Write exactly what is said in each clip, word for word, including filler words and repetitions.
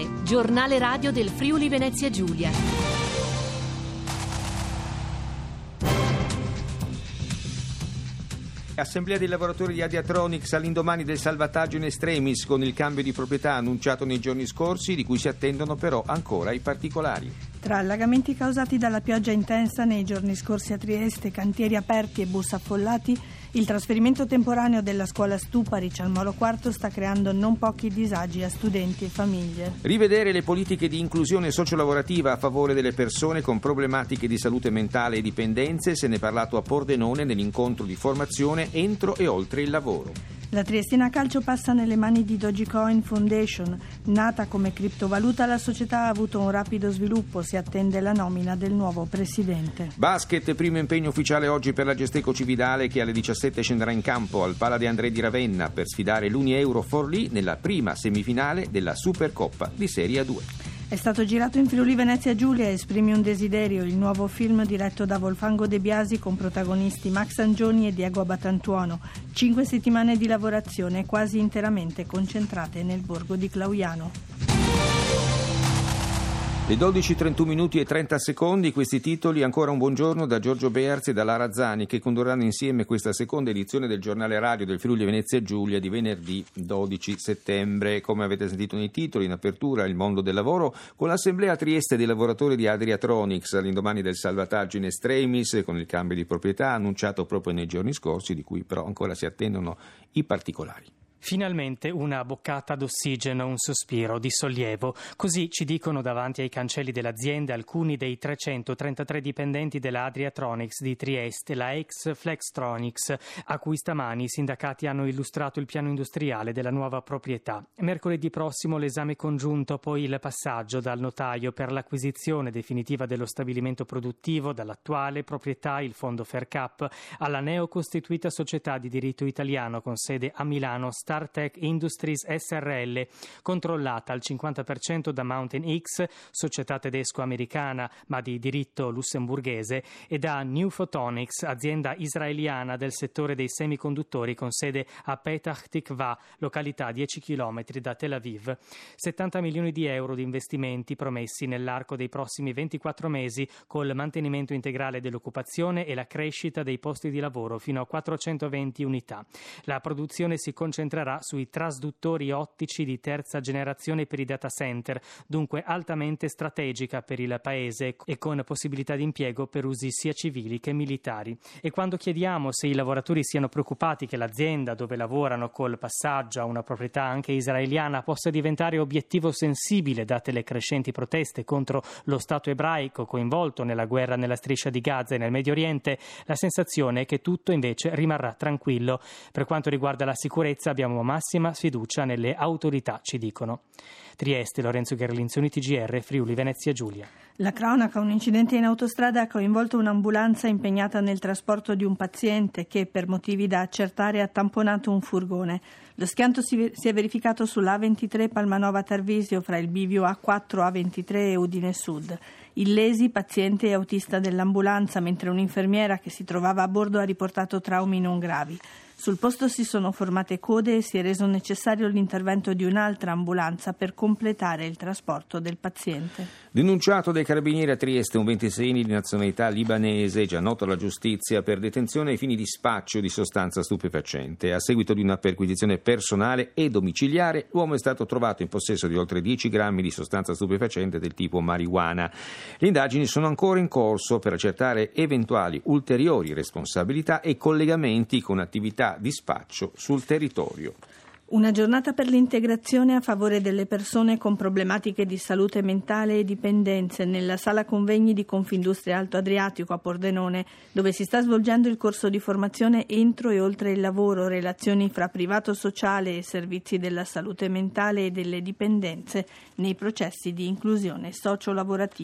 tre, giornale radio del Friuli Venezia Giulia. Assemblea dei lavoratori di Adiatronics all'indomani del salvataggio in extremis con il cambio di proprietà annunciato nei giorni scorsi, di cui si attendono però ancora i particolari. Tra allagamenti causati dalla pioggia intensa nei giorni scorsi a Trieste, cantieri aperti e bus affollati, il trasferimento temporaneo della scuola Stuparic al Molo Quarto sta creando non pochi disagi a studenti e famiglie. Rivedere le politiche di inclusione sociolavorativa a favore delle persone con problematiche di salute mentale e dipendenze, se ne è parlato a Pordenone nell'incontro di formazione entro e oltre il lavoro. La Triestina Calcio passa nelle mani di Dogecoin Foundation. Nata come criptovaluta, la società ha avuto un rapido sviluppo, si attende la nomina del nuovo presidente. Basket, primo impegno ufficiale oggi per la Gesteco Cividale, che alle diciassette scenderà in campo al Pala De André di Ravenna per sfidare l'Uni Euro Forlì nella prima semifinale della Supercoppa di Serie A due. È stato girato in Friuli Venezia Giulia Esprimi un desiderio, il nuovo film diretto da Volfango De Biasi con protagonisti Max Angioni e Diego Abatantuono. Cinque settimane di lavorazione quasi interamente concentrate nel borgo di Clauiano. Le dodici e trentuno minuti e trenta secondi, questi titoli. Ancora un buongiorno da Giorgio Bearzi e da Lara Zani, che condurranno insieme questa seconda edizione del giornale radio del Friuli Venezia Giulia di venerdì dodici settembre. Come avete sentito nei titoli, in apertura il mondo del lavoro con l'assemblea a Trieste dei lavoratori di Adiatronics all'indomani del salvataggio in extremis con il cambio di proprietà annunciato proprio nei giorni scorsi, di cui però ancora si attendono i particolari. Finalmente una boccata d'ossigeno, un sospiro di sollievo. Così ci dicono davanti ai cancelli dell'azienda alcuni dei trecentotrentatré dipendenti della Adiatronics di Trieste, la ex Flextronics, a cui stamani i sindacati hanno illustrato il piano industriale della nuova proprietà. Mercoledì prossimo l'esame congiunto, poi il passaggio dal notaio per l'acquisizione definitiva dello stabilimento produttivo dall'attuale proprietà, il fondo Faircap, alla neocostituita società di diritto italiano con sede a Milano, StarTech Industries S R L, controllata al cinquanta per cento da Mountain X, società tedesco-americana ma di diritto lussemburghese, e da New Photonics, azienda israeliana del settore dei semiconduttori con sede a Petach Tikva, località a dieci chilometri da Tel Aviv. settanta milioni di euro di investimenti promessi nell'arco dei prossimi ventiquattro mesi, col mantenimento integrale dell'occupazione e la crescita dei posti di lavoro fino a quattrocentoventi unità. La produzione si concentrerà sui trasduttori ottici di terza generazione per i data center, dunque altamente strategica per il paese e con possibilità di impiego per usi sia civili che militari. E quando chiediamo se i lavoratori siano preoccupati che l'azienda dove lavorano col passaggio a una proprietà anche israeliana possa diventare obiettivo sensibile date le crescenti proteste contro lo Stato ebraico coinvolto nella guerra nella striscia di Gaza e nel Medio Oriente, la sensazione è che tutto invece rimarrà tranquillo. Per quanto riguarda la sicurezza abbiamo massima fiducia nelle autorità, ci dicono. Trieste, Lorenzo Gherlinzoni, T G R, Friuli Venezia Giulia. La cronaca: un incidente in autostrada ha coinvolto un'ambulanza impegnata nel trasporto di un paziente che, per motivi da accertare, ha tamponato un furgone. Lo schianto si è verificato sulla A ventitré Palmanova Tarvisio fra il bivio A quattro A ventitré e Udine Sud. Illesi paziente e autista dell'ambulanza, mentre un'infermiera che si trovava a bordo ha riportato traumi non gravi. Sul posto si sono formate code e si è reso necessario l'intervento di un'altra ambulanza per completare il trasporto del paziente. Denunciato dai carabinieri a Trieste un ventiseienne di nazionalità libanese, già noto alla giustizia per detenzione ai fini di spaccio di sostanza stupefacente. A seguito di una perquisizione personale e domiciliare, l'uomo è stato trovato in possesso di oltre dieci grammi di sostanza stupefacente del tipo marijuana. Le indagini sono ancora in corso per accertare eventuali ulteriori responsabilità e collegamenti con attività di spaccio sul territorio. Una giornata per l'integrazione a favore delle persone con problematiche di salute mentale e dipendenze nella sala convegni di Confindustria Alto Adriatico a Pordenone, dove si sta svolgendo il corso di formazione Entro e oltre il lavoro, relazioni fra privato sociale e servizi della salute mentale e delle dipendenze nei processi di inclusione sociolavorativa.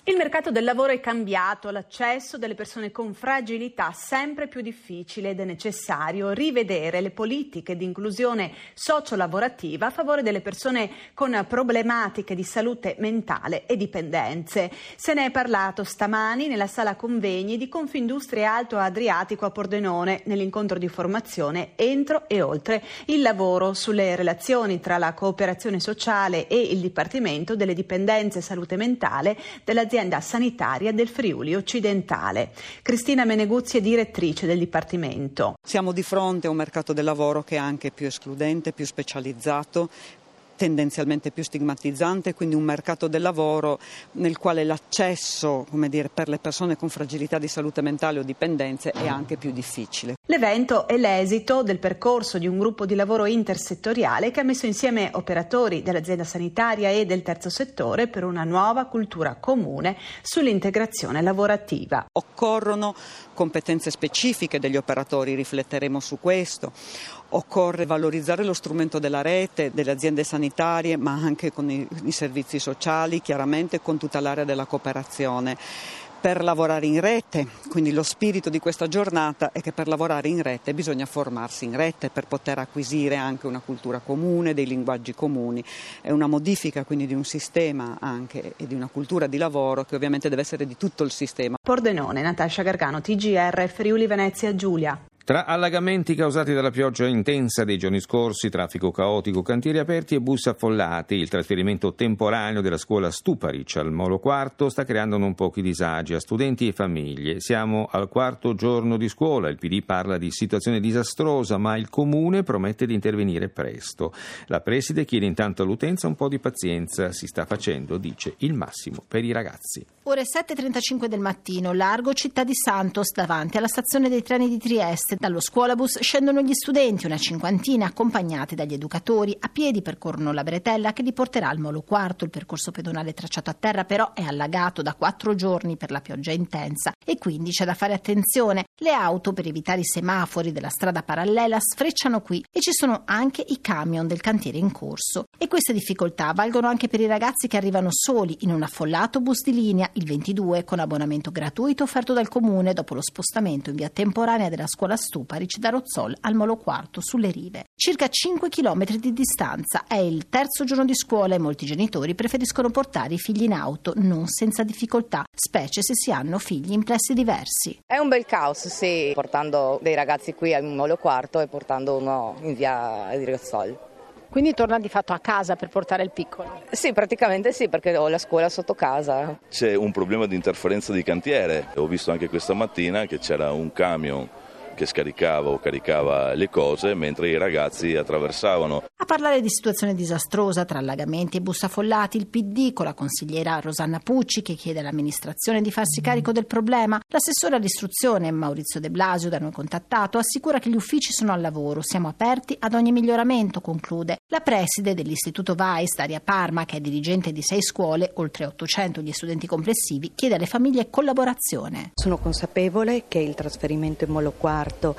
Il mercato del lavoro è cambiato, l'accesso delle persone con fragilità sempre più difficile ed è necessario rivedere le politiche di inclusione sociolavorativa a favore delle persone con problematiche di salute mentale e dipendenze. Se ne è parlato stamani nella sala convegni di Confindustria Alto Adriatico a Pordenone nell'incontro di formazione Entro e Oltre il lavoro sulle relazioni tra la cooperazione sociale e il Dipartimento delle Dipendenze e Salute Mentale dell'azienda sanitaria del Friuli Occidentale. Cristina Meneguzzi è direttrice del Dipartimento. Siamo di fronte a un mercato del lavoro che è anche più escludente, più specializzato, tendenzialmente più stigmatizzante, quindi un mercato del lavoro nel quale l'accesso, come dire, per le persone con fragilità di salute mentale o dipendenze è anche più difficile. L'evento è l'esito del percorso di un gruppo di lavoro intersettoriale che ha messo insieme operatori dell'azienda sanitaria e del terzo settore per una nuova cultura comune sull'integrazione lavorativa. Occorrono competenze specifiche degli operatori, rifletteremo su questo. Occorre valorizzare lo strumento della rete, delle aziende sanitarie, ma anche con i, i servizi sociali, chiaramente con tutta l'area della cooperazione. Per lavorare in rete, quindi lo spirito di questa giornata è che per lavorare in rete bisogna formarsi in rete per poter acquisire anche una cultura comune, dei linguaggi comuni. È una modifica quindi di un sistema anche e di una cultura di lavoro che ovviamente deve essere di tutto il sistema. Pordenone, Natascia Gargano, T G R, Friuli Venezia Giulia. Tra allagamenti causati dalla pioggia intensa dei giorni scorsi, traffico caotico, cantieri aperti e bus affollati, il trasferimento temporaneo della scuola Stuparic al Molo Quarto sta creando non pochi disagi a studenti e famiglie. Siamo al quarto giorno di scuola, il P D parla di situazione disastrosa, ma il Comune promette di intervenire presto. La preside chiede intanto all'utenza un po' di pazienza, si sta facendo, dice, il massimo per i ragazzi. Ore sette e trentacinque del mattino, largo Città di Santos, davanti alla stazione dei treni di Trieste. Dallo scuolabus scendono gli studenti, una cinquantina, accompagnati dagli educatori. A piedi percorrono la bretella che li porterà al Molo Quarto. Il percorso pedonale tracciato a terra però è allagato da quattro giorni per la pioggia intensa e quindi c'è da fare attenzione. Le auto, per evitare i semafori della strada parallela, sfrecciano qui e ci sono anche i camion del cantiere in corso. E queste difficoltà valgono anche per i ragazzi che arrivano soli in un affollato bus di linea, il ventidue, con abbonamento gratuito offerto dal Comune dopo lo spostamento in via temporanea della scuola Stuparic da Rozzol al Molo Quarto sulle rive. Circa cinque chilometri di distanza. È il terzo giorno di scuola e molti genitori preferiscono portare i figli in auto, non senza difficoltà, specie se si hanno figli in plessi diversi. È un bel caos, sì, portando dei ragazzi qui al Molo Quarto e portando uno in via di Rozzol. Quindi torna di fatto a casa per portare il piccolo? Sì, praticamente sì, perché ho la scuola sotto casa. C'è un problema di interferenza di cantiere. Ho visto anche questa mattina che c'era un camion che scaricava o caricava le cose mentre i ragazzi attraversavano. A parlare di situazione disastrosa tra allagamenti e bus affollati, il P D con la consigliera Rosanna Pucci che chiede all'amministrazione di farsi carico del problema. L'assessore all'istruzione Maurizio De Blasio, da noi contattato, assicura che gli uffici sono al lavoro, siamo aperti ad ogni miglioramento, conclude. La preside dell'istituto Vais, Daria Parma, che è dirigente di sei scuole, oltre ottocento gli studenti complessivi, chiede alle famiglie collaborazione. Sono consapevole che il trasferimento in Molo Quarto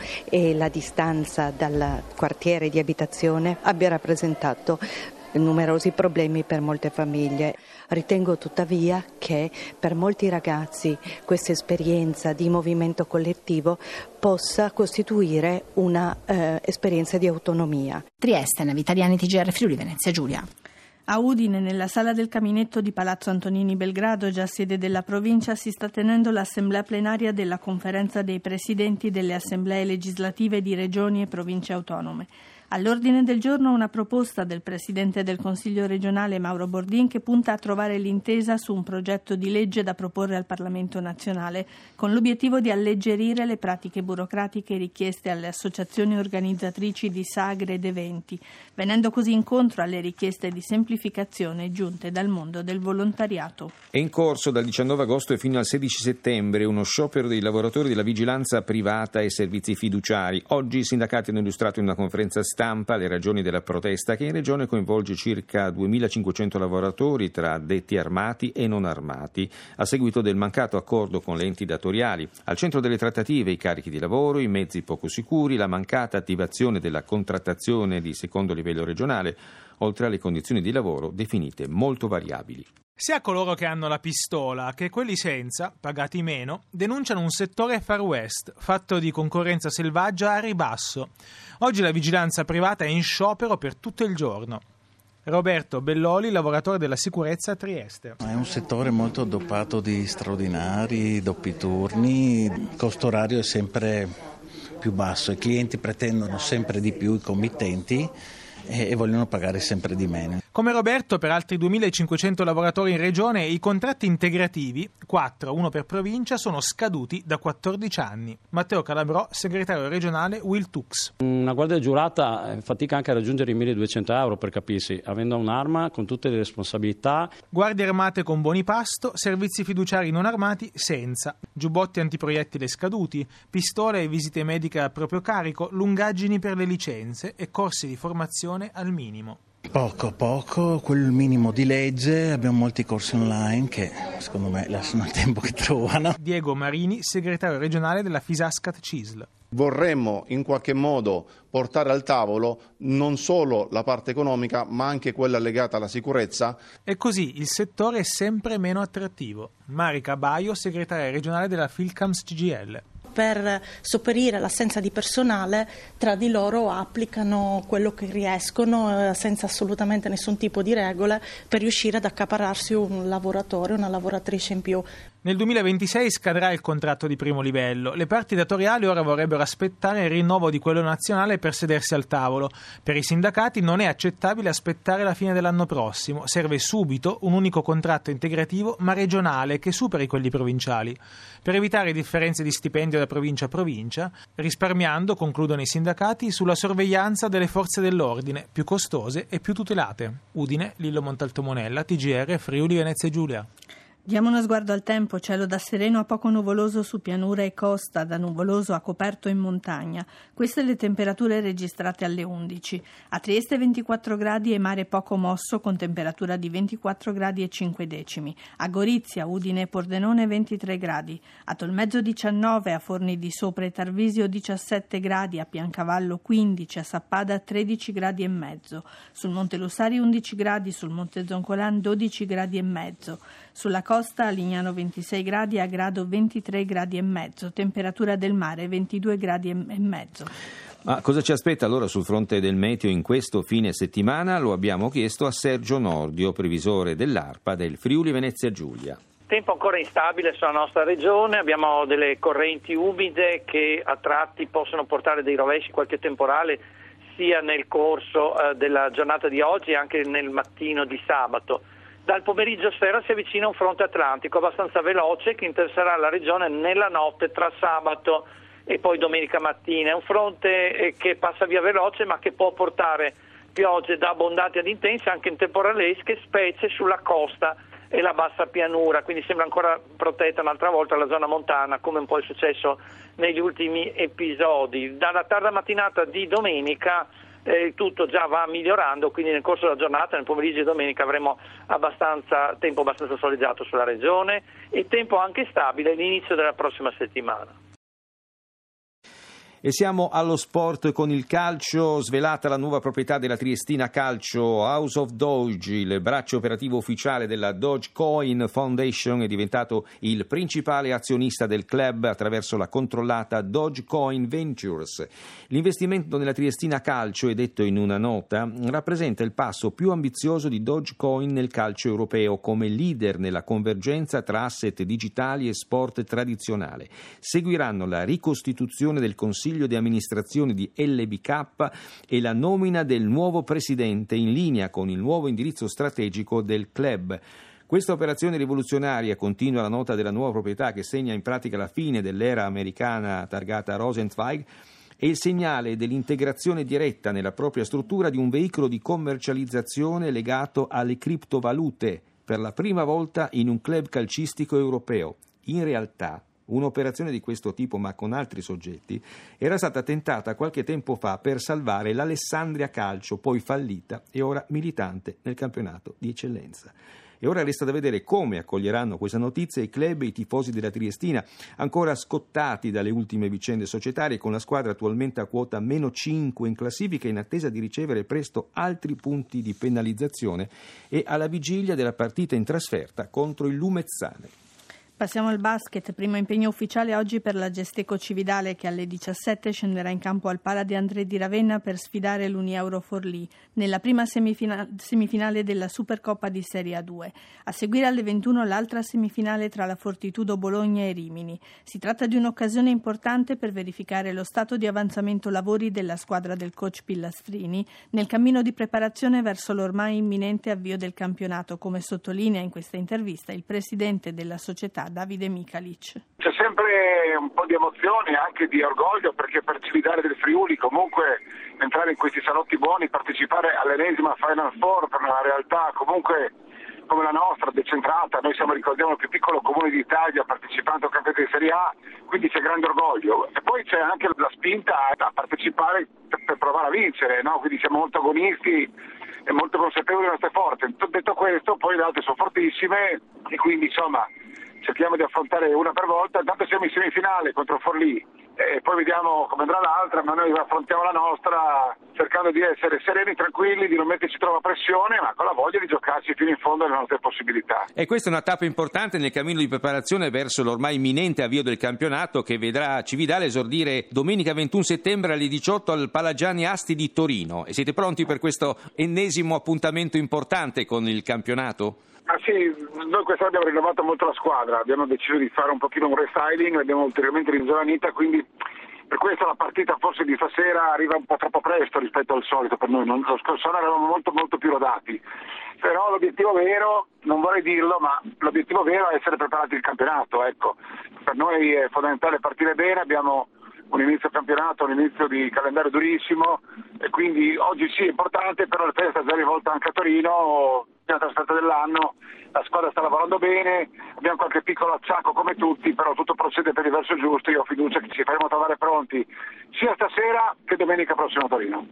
e la distanza dal quartiere di abitazione abbia rappresentato numerosi problemi per molte famiglie. Ritengo tuttavia che per molti ragazzi questa esperienza di movimento collettivo possa costituire una eh, esperienza di autonomia. Trieste, Navitaliani, T G R, Friuli Venezia Giulia. A Udine, nella sala del Caminetto di Palazzo Antonini Belgrado, già sede della provincia, si sta tenendo l'assemblea plenaria della conferenza dei presidenti delle assemblee legislative di regioni e province autonome. All'ordine del giorno una proposta del Presidente del Consiglio regionale Mauro Bordin che punta a trovare l'intesa su un progetto di legge da proporre al Parlamento nazionale con l'obiettivo di alleggerire le pratiche burocratiche richieste alle associazioni organizzatrici di sagre ed eventi, venendo così incontro alle richieste di semplificazione giunte dal mondo del volontariato. È in corso dal diciannove agosto e fino al sedici settembre uno sciopero dei lavoratori della vigilanza privata e servizi fiduciari. Oggi i sindacati hanno illustrato in una conferenza stampa le ragioni della protesta che in regione coinvolge circa duemilacinquecento lavoratori tra addetti armati e non armati a seguito del mancato accordo con le enti datoriali. Al centro delle trattative i carichi di lavoro, i mezzi poco sicuri, la mancata attivazione della contrattazione di secondo livello regionale. oltre alle condizioni di lavoro definite molto variabili. Sia coloro che hanno la pistola che quelli senza, pagati meno, denunciano un settore Far West, fatto di concorrenza selvaggia a ribasso. Oggi la vigilanza privata è in sciopero per tutto il giorno. Roberto Belloli, lavoratore della sicurezza a Trieste. È un settore molto dotato di straordinari, doppi turni, il costo orario è sempre più basso, i clienti pretendono sempre di più, i committenti, e vogliono pagare sempre di meno. Come Roberto, per altri duemilacinquecento lavoratori in regione, i contratti integrativi, quattro, uno per provincia, sono scaduti da quattordici anni. Matteo Calabrò, segretario regionale Wiltux. Una guardia giurata fatica anche a raggiungere i milleduecento euro, per capirsi, avendo un'arma con tutte le responsabilità. Guardie armate con buoni pasto, servizi fiduciari non armati senza, giubbotti antiproiettile scaduti, pistole e visite mediche a proprio carico, lungaggini per le licenze e corsi di formazione al minimo. Poco, poco, quel minimo di legge, abbiamo molti corsi online che secondo me lasciano il tempo che trovano. Diego Marini, segretario regionale della Fisascat C I S L. Vorremmo in qualche modo portare al tavolo non solo la parte economica ma anche quella legata alla sicurezza. E così il settore è sempre meno attrattivo. Marica Baio, segretaria regionale della Filcams C G I L. Per sopperire all'assenza di personale, tra di loro applicano quello che riescono eh, senza assolutamente nessun tipo di regole per riuscire ad accaparrarsi un lavoratore, una lavoratrice in più. Nel duemilaventisei scadrà il contratto di primo livello. Le parti datoriali ora vorrebbero aspettare il rinnovo di quello nazionale per sedersi al tavolo. Per i sindacati non è accettabile aspettare la fine dell'anno prossimo. Serve subito un unico contratto integrativo ma regionale che superi quelli provinciali. Per evitare differenze di stipendio da provincia a provincia, risparmiando, concludono i sindacati, sulla sorveglianza delle forze dell'ordine, più costose e più tutelate. Udine, Lillo Montalto Monella, T G R, Friuli Venezia Giulia. Diamo uno sguardo al tempo, cielo da sereno a poco nuvoloso su pianura e costa, da nuvoloso a coperto in montagna. Queste le temperature registrate alle undici. A Trieste ventiquattro gradi e mare poco mosso con temperatura di ventiquattro gradi e cinque decimi. A Gorizia, Udine e Pordenone ventitré gradi. A Tolmezzo diciannove, a Forni di Sopra e Tarvisio diciassette gradi, a Piancavallo quindici, a Sappada tredici gradi e mezzo. Sul Monte Lussari undici gradi, sul Monte Zoncolan dodici gradi e mezzo. Sulla costa a Lignano ventisei gradi, a Grado ventitré gradi e mezzo, temperatura del mare ventidue gradi e mezzo. Ma cosa ci aspetta allora sul fronte del meteo in questo fine settimana? Lo abbiamo chiesto a Sergio Nordio, previsore dell'ARPA del Friuli Venezia Giulia. Tempo ancora instabile sulla nostra regione, abbiamo delle correnti umide che a tratti possono portare dei rovesci, qualche temporale sia nel corso eh, della giornata di oggi e anche nel mattino di sabato. Dal pomeriggio sera si avvicina un fronte atlantico abbastanza veloce che interesserà la regione nella notte tra sabato e poi domenica mattina. È un fronte che passa via veloce ma che può portare piogge da abbondanti ad intense anche in temporalesche, specie sulla costa e la bassa pianura, quindi sembra ancora protetta un'altra volta la zona montana come un po' è successo negli ultimi episodi. Dalla tarda mattinata di domenica Eh, tutto già va migliorando, quindi nel corso della giornata, nel pomeriggio di domenica avremo abbastanza tempo abbastanza soleggiato sulla regione e tempo anche stabile all'inizio della prossima settimana. E siamo allo sport con il calcio, svelata la nuova proprietà della Triestina Calcio. House of Doge, il braccio operativo ufficiale della Dogecoin Foundation, è diventato il principale azionista del club attraverso la controllata Dogecoin Ventures. L'investimento nella Triestina Calcio, è detto in una nota, rappresenta il passo più ambizioso di Dogecoin nel calcio europeo come leader nella convergenza tra asset digitali e sport tradizionale. Seguiranno la ricostituzione del Consiglio di amministrazione di L B K e la nomina del nuovo presidente in linea con il nuovo indirizzo strategico del club. Questa operazione rivoluzionaria, continua la nota della nuova proprietà che segna in pratica la fine dell'era americana targata Rosenzweig, è il segnale dell'integrazione diretta nella propria struttura di un veicolo di commercializzazione legato alle criptovalute, per la prima volta in un club calcistico europeo. In realtà, un'operazione di questo tipo, ma con altri soggetti, era stata tentata qualche tempo fa per salvare l'Alessandria Calcio, poi fallita e ora militante nel campionato di eccellenza. E ora resta da vedere come accoglieranno questa notizia i club e i tifosi della Triestina, ancora scottati dalle ultime vicende societarie, con la squadra attualmente a quota meno cinque in classifica, in attesa di ricevere presto altri punti di penalizzazione e alla vigilia della partita in trasferta contro il Lumezzane. Passiamo al basket, primo impegno ufficiale oggi per la Gesteco Cividale, che alle diciassette scenderà in campo al Pala di André di Ravenna per sfidare l'Unieuro Forlì nella prima semifina- semifinale della Supercoppa di Serie A due. A seguire alle ventuno l'altra semifinale tra la Fortitudo Bologna e Rimini. Si tratta di un'occasione importante per verificare lo stato di avanzamento lavori della squadra del coach Pillastrini nel cammino di preparazione verso l'ormai imminente avvio del campionato, come sottolinea in questa intervista il presidente della società Davide Micalic. C'è sempre un po' di emozione e anche di orgoglio, perché per Cividale del Friuli comunque entrare in questi salotti buoni, partecipare all'ennesima Final Four per una realtà comunque come la nostra, decentrata. Noi siamo, ricordiamo, il più piccolo comune d'Italia partecipante al campionato di Serie A, quindi c'è grande orgoglio. E poi c'è anche la spinta a partecipare per, per provare a vincere, no? Quindi siamo molto agonisti e molto consapevoli delle nostre forze. Detto questo, poi le altre sono fortissime e quindi insomma cerchiamo di affrontare una per volta. Intanto siamo in semifinale contro Forlì e poi vediamo come andrà l'altra, ma noi affrontiamo la nostra cercando di essere sereni, tranquilli, di non metterci troppa pressione, ma con la voglia di giocarci fino in fondo alle nostre possibilità. E questa è una tappa importante nel cammino di preparazione verso l'ormai imminente avvio del campionato, che vedrà Cividale esordire domenica ventuno settembre alle diciotto al Palagiani Asti di Torino. E siete pronti per questo ennesimo appuntamento importante con il campionato? Ah sì, noi quest'anno abbiamo rinnovato molto la squadra, abbiamo deciso di fare un pochino un restyling, l'abbiamo ulteriormente ringiovanita, quindi per questo la partita forse di stasera arriva un po' troppo presto rispetto al solito per noi. Non, lo scorso anno eravamo molto molto più rodati, però l'obiettivo vero, non vorrei dirlo, ma l'obiettivo vero è essere preparati al campionato, ecco. Per noi è fondamentale partire bene, abbiamo un inizio campionato, un inizio di calendario durissimo e quindi oggi sì è importante, però la testa è già rivolta anche a Torino, la trasferta dell'anno, la squadra sta lavorando bene, abbiamo qualche piccolo acciacco come tutti, però tutto procede per il verso giusto. Io ho fiducia che ci faremo trovare pronti sia stasera che domenica prossima a Torino.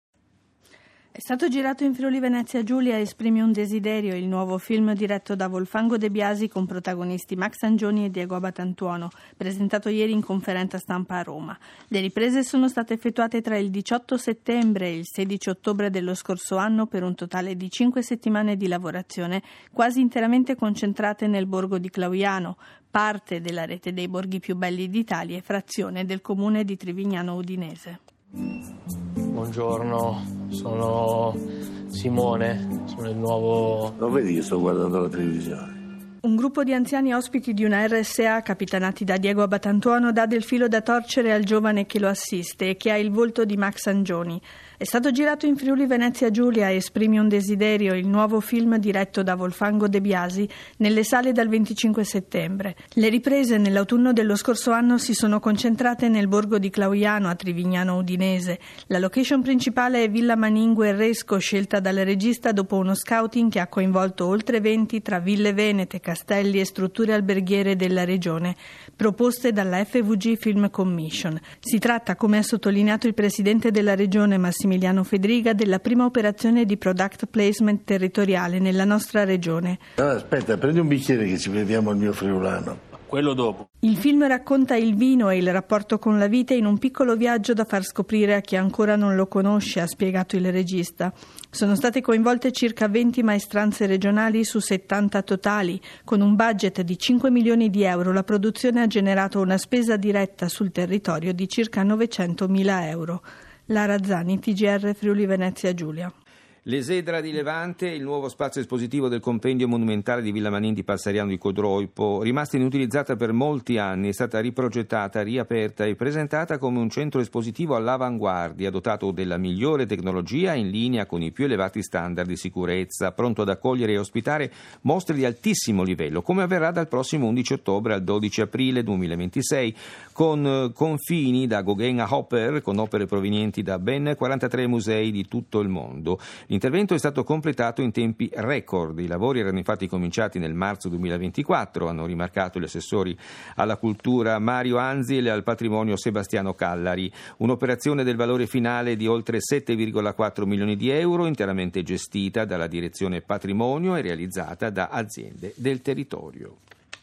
È stato girato in Friuli Venezia Giulia Esprimi un desiderio, il nuovo film diretto da Volfango De Biasi con protagonisti Max Angioni e Diego Abatantuono, presentato ieri in conferenza stampa a Roma. Le riprese sono state effettuate tra il diciotto settembre e il sedici ottobre dello scorso anno per un totale di cinque settimane di lavorazione, quasi interamente concentrate nel borgo di Clauiano, parte della rete dei borghi più belli d'Italia e frazione del comune di Trivignano Udinese. Buongiorno, sono Simone, sono il nuovo... Lo vedi che sto guardando la televisione? Un gruppo di anziani ospiti di una R S A capitanati da Diego Abatantuono dà del filo da torcere al giovane che lo assiste e che ha il volto di Max Angioni. È stato girato in Friuli Venezia Giulia Esprimi un desiderio, il nuovo film diretto da Volfango De Biasi, nelle sale dal venticinque settembre. Le riprese nell'autunno dello scorso anno si sono concentrate nel borgo di Clauiano a Trivignano Udinese. La location principale è Villa Maningue e Resco, scelta dal regista dopo uno scouting che ha coinvolto oltre venti tra ville venete, castelli e strutture alberghiere della regione, proposte dalla F V G Film Commission. Si tratta, come ha sottolineato il presidente della regione Massimiliano Emiliano Fedriga, della prima operazione di product placement territoriale nella nostra regione. Allora, aspetta, prendi un bicchiere che ci beviamo il mio friulano. Quello dopo. Il film racconta il vino e il rapporto con la vite in un piccolo viaggio da far scoprire a chi ancora non lo conosce, ha spiegato il regista. Sono state coinvolte circa venti maestranze regionali su settanta totali. Con un budget di cinque milioni di euro, la produzione ha generato una spesa diretta sul territorio di circa novecentomila euro. Lara Zani, T G R Friuli Venezia Giulia. L'Esedra di Levante, il nuovo spazio espositivo del compendio monumentale di Villa Manin di Passariano di Codroipo, rimasta inutilizzata per molti anni, è stata riprogettata, riaperta e presentata come un centro espositivo all'avanguardia, dotato della migliore tecnologia in linea con i più elevati standard di sicurezza, pronto ad accogliere e ospitare mostre di altissimo livello, come avverrà dal prossimo undici ottobre al dodici aprile duemilaventisei, con confini da Gauguin a Hopper, con opere provenienti da ben quarantatré musei di tutto il mondo. L'intervento è stato completato in tempi record. I lavori erano infatti cominciati nel marzo duemilaventiquattro, hanno rimarcato gli assessori alla cultura Mario Anzil e al patrimonio Sebastiano Callari. Un'operazione del valore finale di oltre sette virgola quattro milioni di euro, interamente gestita dalla direzione patrimonio e realizzata da aziende del territorio.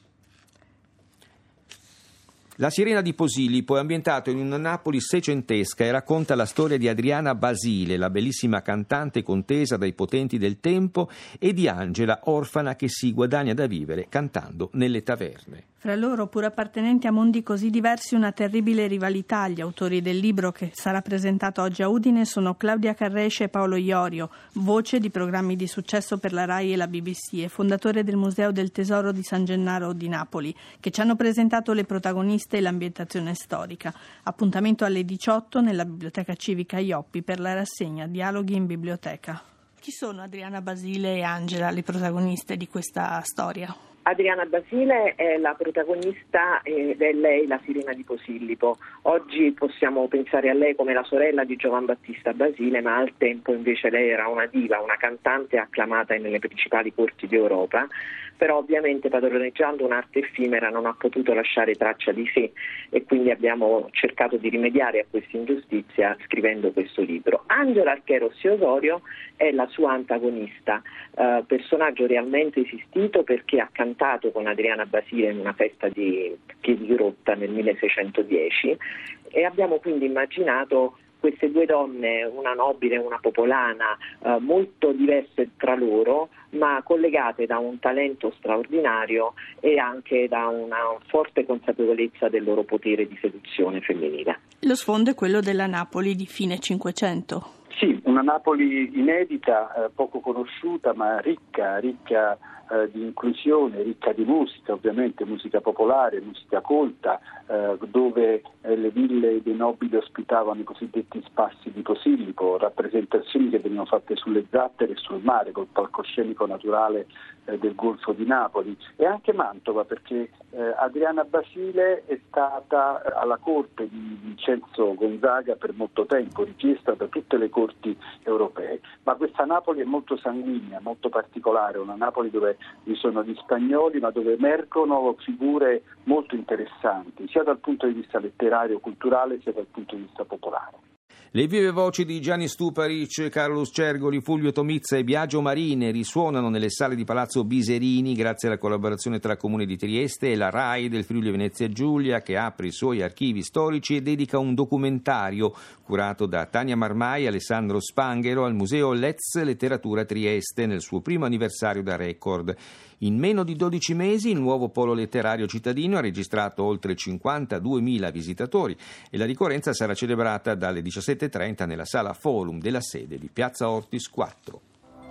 La Sirena di Posillipo è ambientato in una Napoli seicentesca e racconta la storia di Adriana Basile, la bellissima cantante contesa dai potenti del tempo, e di Angela, orfana che si guadagna da vivere cantando nelle taverne. Fra loro, pur appartenenti a mondi così diversi, una terribile rivalità. Gli autori del libro, che sarà presentato oggi a Udine, sono Claudia Carresce e Paolo Iorio, voce di programmi di successo per la RAI e la B B C e fondatore del Museo del Tesoro di San Gennaro di Napoli, che ci hanno presentato le protagoniste e l'ambientazione storica. Appuntamento alle diciotto nella Biblioteca Civica Ioppi per la rassegna Dialoghi in Biblioteca. Chi sono Adriana Basile e Angela, le protagoniste di questa storia? Adriana Basile è la protagonista ed è lei la Sirena di Posillipo. Oggi possiamo pensare a lei come la sorella di Giovan Battista Basile, ma al tempo invece lei era una diva, una cantante acclamata nelle principali corti d'Europa, però ovviamente padroneggiando un'arte effimera non ha potuto lasciare traccia di sé e quindi abbiamo cercato di rimediare a questa ingiustizia scrivendo questo libro. Angela Archerossi Osorio è la sua antagonista, eh, personaggio realmente esistito perché ha cantato con Adriana Basile in una festa di Piedigrotta nel milleseicentodieci e abbiamo quindi immaginato queste due donne, una nobile e una popolana, eh, molto diverse tra loro, ma collegate da un talento straordinario e anche da una forte consapevolezza del loro potere di seduzione femminile. Lo sfondo è quello della Napoli di fine Cinquecento. Sì, una Napoli inedita, eh, poco conosciuta, ma ricca, ricca eh, di inclusione, ricca di musica, ovviamente musica popolare, musica colta, eh, dove eh, le ville dei nobili ospitavano i cosiddetti spassi di Posillipo, rappresentazioni che venivano fatte sulle zattere e sul mare, col palcoscenico naturale eh, del Golfo di Napoli, e anche Mantova, perché eh, Adriana Basile è stata alla corte di Vincenzo Gonzaga per molto tempo, richiesta da tutte le corti europee, ma questa Napoli è molto sanguigna, molto particolare, una Napoli dove vi sono gli spagnoli ma dove emergono figure molto interessanti sia dal punto di vista letterario, culturale, sia dal punto di vista popolare. Le vive voci di Gianni Stuparic, Carlos Cergoli, Fulvio Tomizza e Biagio Marine risuonano nelle sale di Palazzo Biserini grazie alla collaborazione tra il Comune di Trieste e la RAI del Friuli Venezia Giulia, che apre i suoi archivi storici e dedica un documentario curato da Tania Marmai e Alessandro Spanghero al Museo Letz Letteratura Trieste nel suo primo anniversario da record. In meno di dodici mesi il nuovo polo letterario cittadino ha registrato oltre cinquantaduemila visitatori e la ricorrenza sarà celebrata dalle diciassette e trenta nella sala Forum della sede di Piazza Ortis quattro.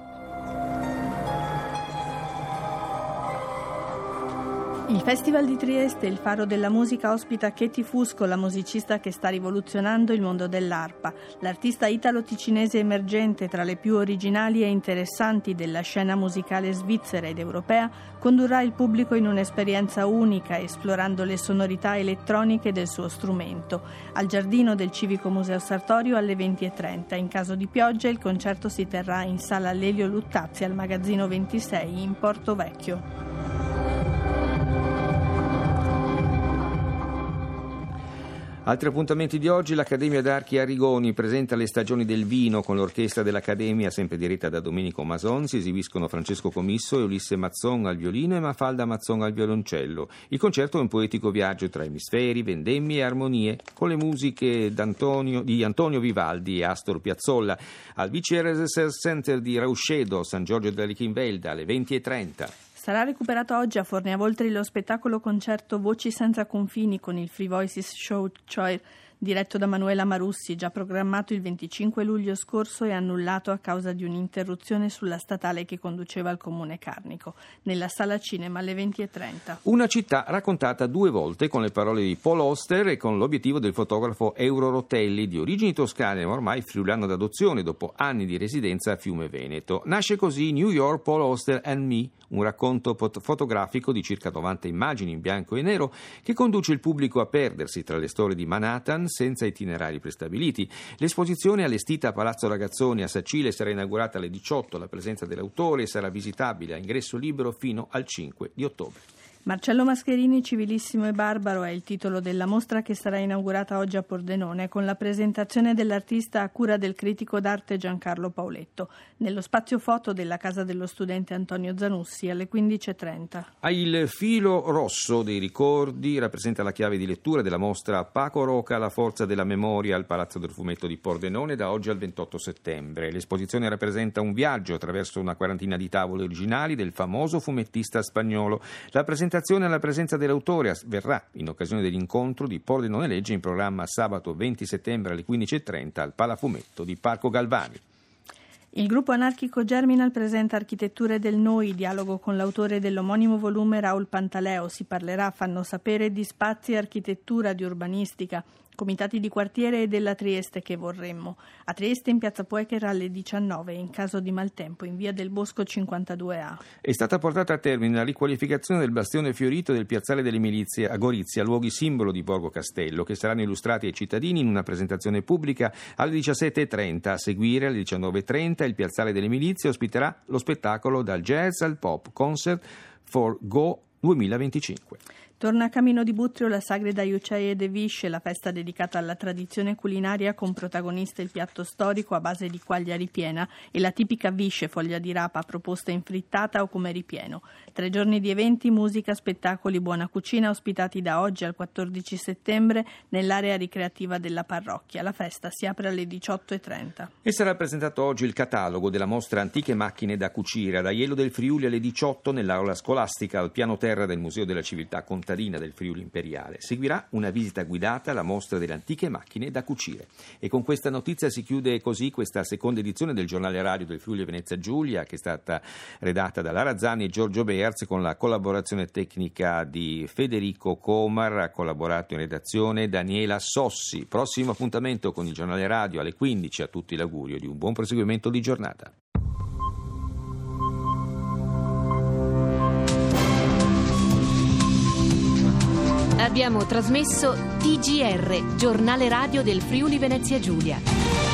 Il Festival di Trieste, il faro della musica, ospita Katie Fusco, la musicista che sta rivoluzionando il mondo dell'arpa. L'artista italo-ticinese emergente, tra le più originali e interessanti della scena musicale svizzera ed europea, condurrà il pubblico in un'esperienza unica, esplorando le sonorità elettroniche del suo strumento. Al giardino del Civico Museo Sartorio alle venti e trenta. In caso di pioggia il concerto si terrà in sala Lelio Luttazzi al Magazzino ventisei in Porto Vecchio. Altri appuntamenti di oggi: l'Accademia d'Archi Arrigoni presenta le stagioni del vino con l'orchestra dell'Accademia, sempre diretta da Domenico Mason. Si esibiscono Francesco Comisso e Ulisse Mazzon al violino e Mafalda Mazzon al violoncello. Il concerto è un poetico viaggio tra emisferi, vendemmie e armonie, con le musiche d'Antonio, di Antonio Vivaldi e Astor Piazzolla, al V C R S Center di Rauscedo, San Giorgio della Richinvelda, alle venti e trenta. Sarà recuperato oggi a Fornia Voltri lo spettacolo concerto Voci senza confini con il Free Voices Show Choir, diretto da Manuela Marussi, già programmato il venticinque luglio scorso e annullato a causa di un'interruzione sulla statale che conduceva al comune Carnico, nella sala cinema alle venti e trenta. Una città raccontata due volte con le parole di Paul Auster e con l'obiettivo del fotografo Euro Rotelli, di origini toscane ma ormai friulano d'adozione dopo anni di residenza a Fiume Veneto. Nasce così New York, Paul Auster and Me, un racconto pot- fotografico di circa novanta immagini in bianco e nero che conduce il pubblico a perdersi tra le storie di Manhattan, pullman senza itinerari prestabiliti. L'esposizione allestita a Palazzo Ragazzoni a Sacile sarà inaugurata alle diciotto alla presenza dell'autore e sarà visitabile a ingresso libero fino al cinque di ottobre. Marcello Mascherini, Civilissimo e Barbaro è il titolo della mostra che sarà inaugurata oggi a Pordenone con la presentazione dell'artista a cura del critico d'arte Giancarlo Pauletto nello spazio foto della Casa dello Studente Antonio Zanussi alle quindici e trenta. Il filo rosso dei ricordi rappresenta la chiave di lettura della mostra Paco Roca, la forza della memoria al Palazzo del Fumetto di Pordenone da oggi al ventotto settembre. L'esposizione rappresenta un viaggio attraverso una quarantina di tavole originali del famoso fumettista spagnolo. La presentazione alla presenza dell'autore avverrà in occasione dell'incontro di Pordenone Legge in programma sabato venti settembre alle quindici e trenta al Palafumetto di Parco Galvani. Il gruppo anarchico Germinal presenta Architetture del Noi, dialogo con l'autore dell'omonimo volume Raul Pantaleo. Si parlerà, fanno sapere, di spazi, architettura, di urbanistica, comitati di quartiere e della Trieste che vorremmo. A Trieste in piazza Poecher alle diciannove e in caso di maltempo in via del Bosco cinquantadue A. È stata portata a termine la riqualificazione del bastione fiorito del piazzale delle Milizie a Gorizia, luoghi simbolo di Borgo Castello, che saranno illustrati ai cittadini in una presentazione pubblica alle diciassette e trenta. A seguire alle diciannove e trenta il piazzale delle Milizie ospiterà lo spettacolo Dal Jazz al Pop Concert for Go duemilaventicinque. Torna a Camino di Butrio la Sagrada Iucei e de Visce, la festa dedicata alla tradizione culinaria con protagonista il piatto storico a base di quaglia ripiena e la tipica visce, foglia di rapa proposta in frittata o come ripieno. Tre giorni di eventi, musica, spettacoli, buona cucina ospitati da oggi al quattordici settembre nell'area ricreativa della parrocchia. La festa si apre alle diciotto e trenta. E sarà presentato oggi il catalogo della mostra Antiche macchine da cucire ad Aiello del Friuli alle diciotto nell'aula scolastica al piano terra del Museo della Civiltà Contadina del Friuli Imperiale. Seguirà una visita guidata alla mostra delle antiche macchine da cucire. E con questa notizia si chiude così questa seconda edizione del giornale radio del Friuli Venezia Giulia, che è stata redatta da Lara Zanni e Giorgio Bearz con la collaborazione tecnica di Federico Comar. Ha collaborato in redazione Daniela Sossi. Prossimo appuntamento con il giornale radio alle quindici. A tutti l'augurio di un buon proseguimento di giornata. Abbiamo trasmesso T G R, giornale radio del Friuli Venezia Giulia.